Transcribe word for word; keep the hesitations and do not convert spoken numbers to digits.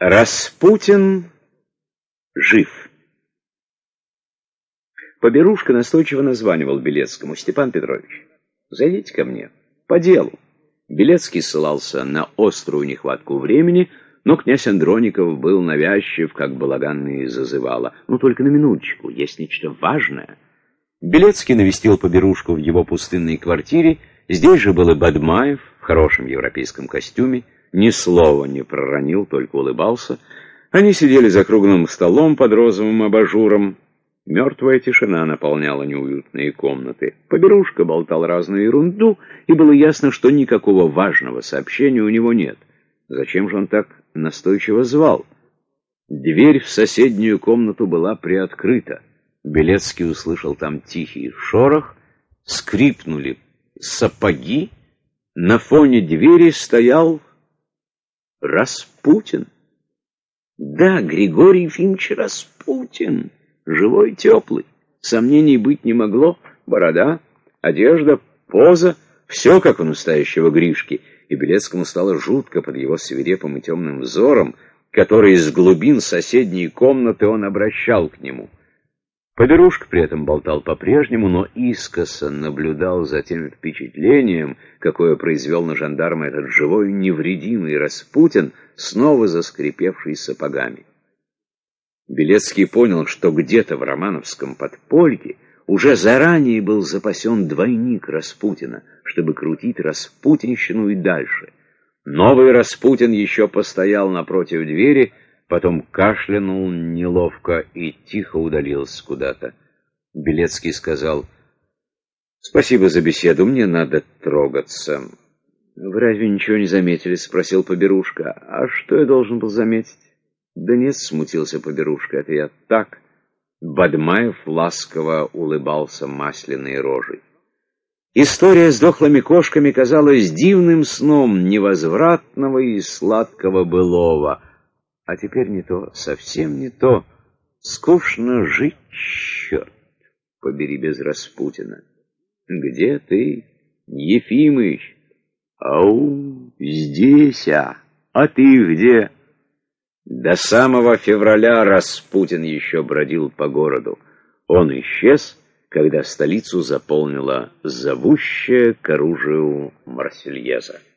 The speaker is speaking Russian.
Распутин жив. Поберушка настойчиво названивал Белецкому: «Степан Петрович, зайдите ко мне, по делу». Белецкий ссылался на острую нехватку времени, но князь Андроников был навязчив, как балаганный зазывало. «Ну, только на минуточку, есть нечто важное». Белецкий навестил Поберушку в его пустынной квартире. Здесь же был и Бадмаев в хорошем европейском костюме, ни слова не проронил, только улыбался. Они сидели за круглым столом под розовым абажуром. Мертвая тишина наполняла неуютные комнаты. Поберушка болтал разную ерунду, и было ясно, что никакого важного сообщения у него нет. Зачем же он так настойчиво звал? Дверь в соседнюю комнату была приоткрыта. Белецкий услышал там тихий шорох, скрипнули сапоги. На фоне двери стоял Распутин. Да, Григорий Ефимович Распутин, живой, теплый. Сомнений быть не могло. Борода, одежда, поза — все как у настоящего Гришки. И Белецкому стало жутко под его свирепым и темным взором, который из глубин соседней комнаты он обращал к нему. Поберушка при этом болтал по-прежнему, но искоса наблюдал за тем впечатлением, какое произвел на жандарма этот живой, невредимый Распутин, снова заскрипевший сапогами. Белецкий понял, что где-то в романовском подполье уже заранее был запасен двойник Распутина, чтобы крутить распутинщину и дальше. Новый Распутин еще постоял напротив двери, потом кашлянул неловко и тихо удалился куда-то. Белецкий сказал: «Спасибо за беседу, мне надо трогаться». «Вы разве ничего не заметили?» — спросил Поберушка. «А что я должен был заметить?» «Да нет», — смутился Поберушка, — «это я так». Бадмаев ласково улыбался масляной рожей. История с дохлыми кошками казалась дивным сном невозвратного и сладкого былого. А теперь не то, совсем не то. Скучно жить, черт побери, без Распутина. Где ты, Ефимыч? Ау, здесь, а? А ты где? До самого февраля Распутин еще бродил по городу. Он исчез, когда столицу заполнила зовущая к оружию Марсельеза.